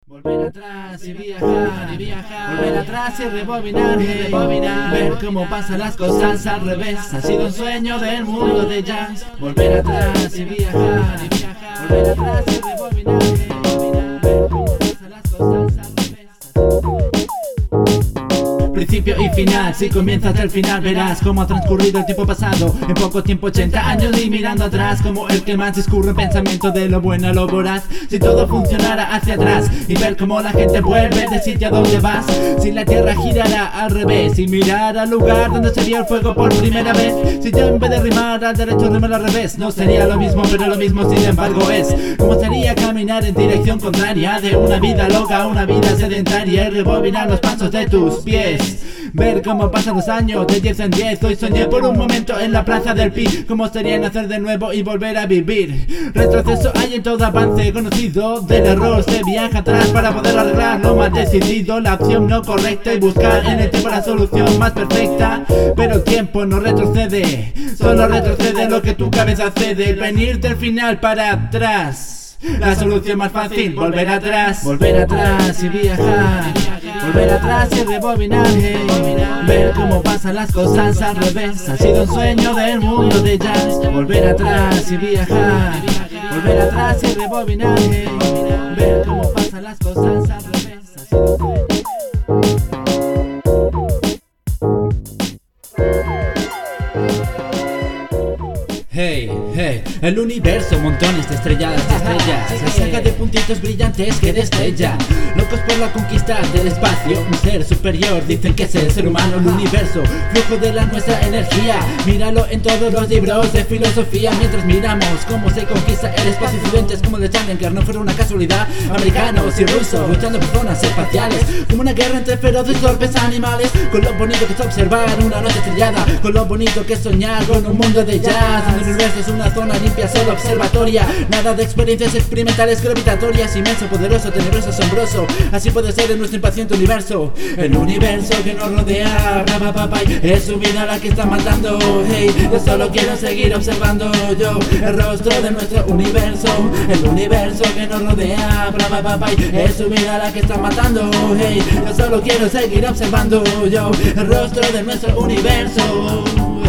Volver atrás y viajar, volver atrás y rebobinar, ver cómo pasan las cosas al revés. Ha sido un sueño del mundo de jazz. Volver atrás y viajar, volver atrás y rebobinar, ver cómo pasan las cosas al revés. Principio y final, si comienzas del final verás cómo ha transcurrido el tiempo pasado. En poco tiempo 80 años y mirando atrás, como el que más discurre en pensamiento de lo bueno a lo voraz. Si todo funcionara hacia atrás y ver cómo la gente vuelve del sitio a donde vas. Si la tierra girara al revés y mirar al lugar donde se vio el fuego por primera vez. Si yo en vez de rimar al derecho rimar al revés, no sería lo mismo, pero lo mismo sin embargo es. ¿Cómo sería caminar en dirección contraria de una vida loca a una vida sedentaria y rebobinar los pasos de tus pies? Ver cómo pasan los años de 10 en 10. Hoy soñé por un momento en la plaza del Pi. Cómo sería nacer de nuevo y volver a vivir. Retroceso hay en todo avance conocido. Del error se viaja atrás para poder arreglar lo mal decidido. La opción no correcta y buscar en el tiempo la solución más perfecta. Pero el tiempo no retrocede, solo retrocede lo que tu cabeza cede. Venir del final para atrás. La solución más fácil, volver atrás y viajar, volver atrás y rebobinar, ver cómo pasan las cosas al revés. Ha sido un sueño del mundo de jazz. Volver atrás y viajar, volver atrás y rebobinar, ver cómo pasan las cosas al revés. Ha sido un sueño. Hey, hey, el universo, montones de estrelladas de estrellas. Se saca de puntitos brillantes que destella. Locos por la conquista del espacio, un ser superior, dicen que es el ser humano, el universo, flujo de la nuestra energía. Míralo en todos los libros de filosofía. Mientras miramos cómo se conquista el espacio, estudiantes como el de Challenger no fuera una casualidad. Americanos y rusos luchando por zonas espaciales, como una guerra entre feroces y torpes animales. Con lo bonito que es observar una noche estrellada, con lo bonito que es soñar con un mundo de jazz. El universo es una zona limpia, solo observatoria. Nada de experiencias experimentales gravitatorias. Inmenso, poderoso, tenebroso, asombroso. Así puede ser en nuestro impaciente universo. El universo que nos rodea, es su vida la que está matando. Hey, yo solo quiero seguir observando yo el rostro de nuestro universo. El universo que nos rodea, es su vida la que está matando. Hey, yo solo quiero seguir observando yo el rostro de nuestro universo.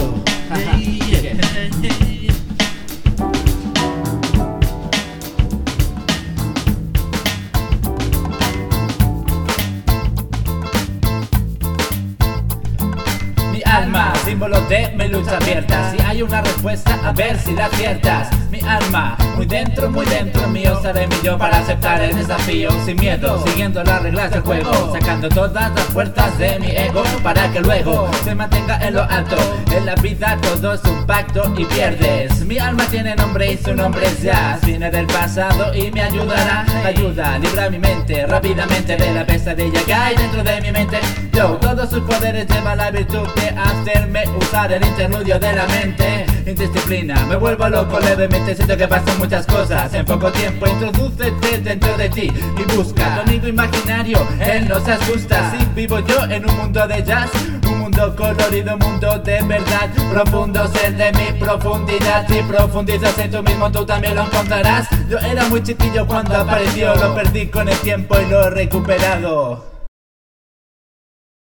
Alma, símbolo de mi lucha abierta. Si hay una respuesta, a ver si la aciertas. Mi alma, muy dentro mío, seré mi yo para aceptar el desafío sin miedo, siguiendo las reglas del juego, sacando todas las fuerzas de mi ego para que luego se mantenga en lo alto. En la vida todo es un pacto y pierdes. Mi alma tiene nombre y su nombre es jazz. Viene del pasado y me ayudará. Ayuda, libra mi mente rápidamente de la pesadilla que hay dentro de mi mente. Yo, todos sus poderes llevan la virtud de hacerme usar el interludio de la mente. Indisciplina, me vuelvo loco levemente. Siento que pasan muchas cosas en poco tiempo. Introdúcete dentro de ti y busca tu amigo imaginario, él no se asusta. Si vivo yo en un mundo de jazz, un mundo colorido, un mundo de verdad. Profundo ser de mi profundidad. Si profundizas en tú mismo, tú también lo encontrarás. Yo era muy chiquillo cuando apareció, lo perdí con el tiempo y lo he recuperado.